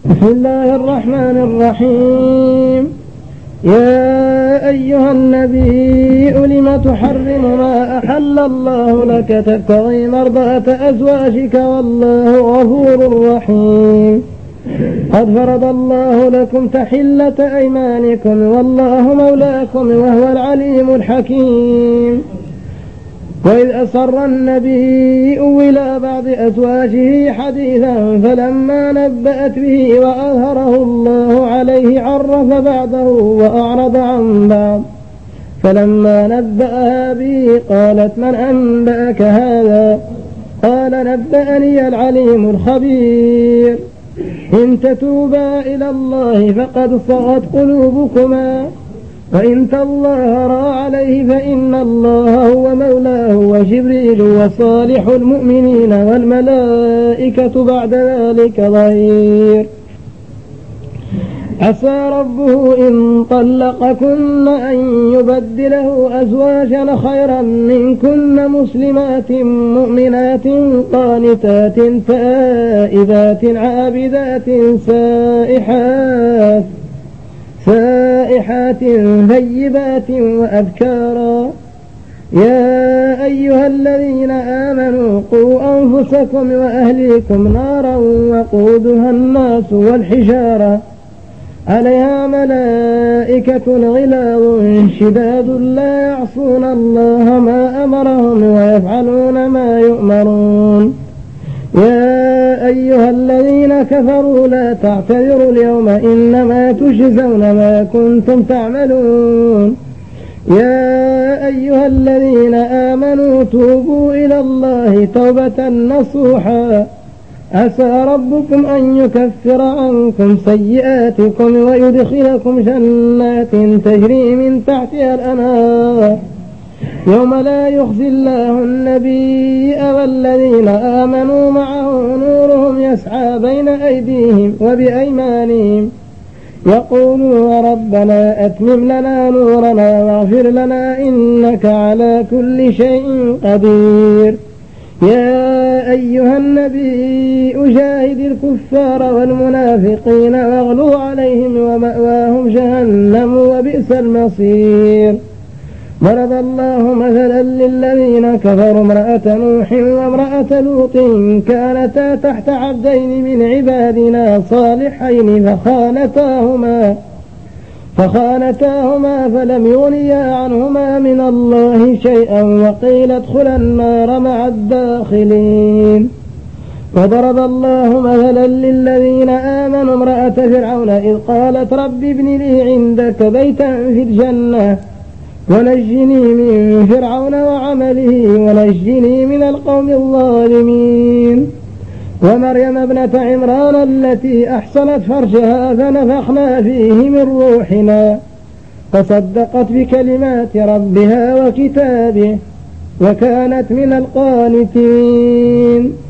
بسم الله الرحمن الرحيم. يا أيها النبي لم تحرم ما أحل الله لك تبتغي مرضاة أزواجك والله غفور رحيم. قد فرض الله لكم تحلة أيمانكم والله مولاكم وهو العليم الحكيم. وإذ أسر النبي إلى بعض أزواجه حديثا فلما نبأت به وأظهره الله عليه عرف بعضه وأعرض عن بعض. فلما نبأها به قالت من أنبأك هذا؟ قال نبأني العليم الخبير. إن تتوبا إلى الله فقد صغت قلوبكما وإن تظاهرا عليه فإن الله هو مولاه وجبريل وصالح المؤمنين والملائكة بعد ذلك ظهير. عسى ربه إن طلقكن أن يبدله أزواجا خيرا منكن مسلمات مؤمنات قانتات تائبات عابدات سائحات ثيبات وأبكارا. يا أيها الذين آمنوا قوا أنفسكم وأهليكم نارا وقودها الناس والحجارة عليها ملائكة غلاظ شداد لا يعصون الله ما أمرهم ويفعلون ما يؤمرون. يا أيها الذين كفروا لا تعتذروا اليوم إنما تجزون ما كنتم تعملون. يا أيها الذين آمنوا توبوا إلى الله توبة نصوحا عسى ربكم أن يكفر عنكم سيئاتكم ويدخلكم جنات تجري من تحتها الأنهار يوم لا يخزي الله النبي والذين آمنوا معه نورهم يسعى بين أيديهم وبأيمانهم يقولون ربنا أتمم لنا نورنا واغفر لنا إنك على كل شيء قدير. يا أيها النبي أجاهد الكفار والمنافقين واغلظ عليهم ومأواهم جهنم وبئس المصير. ضرب الله مثلا للذين كفروا امرأة نوح وامرأة لوط كانتا تحت عبدين من عبادنا صالحين فخانتاهما فلم يغنيا عنهما من الله شيئا وقيل ادخلا النار مع الداخلين. وضرب الله مثلا للذين آمنوا امرأة فرعون إذ قالت رب ابن لي عندك بيتا في الجنة ونجني من فرعون وعمله ونجني من القوم الظالمين. ومريم ابنة عمران التي أحصنت فرجها فنفخنا فيه من روحنا فصدقت بكلمات ربها وكتابه وكانت من القانتين.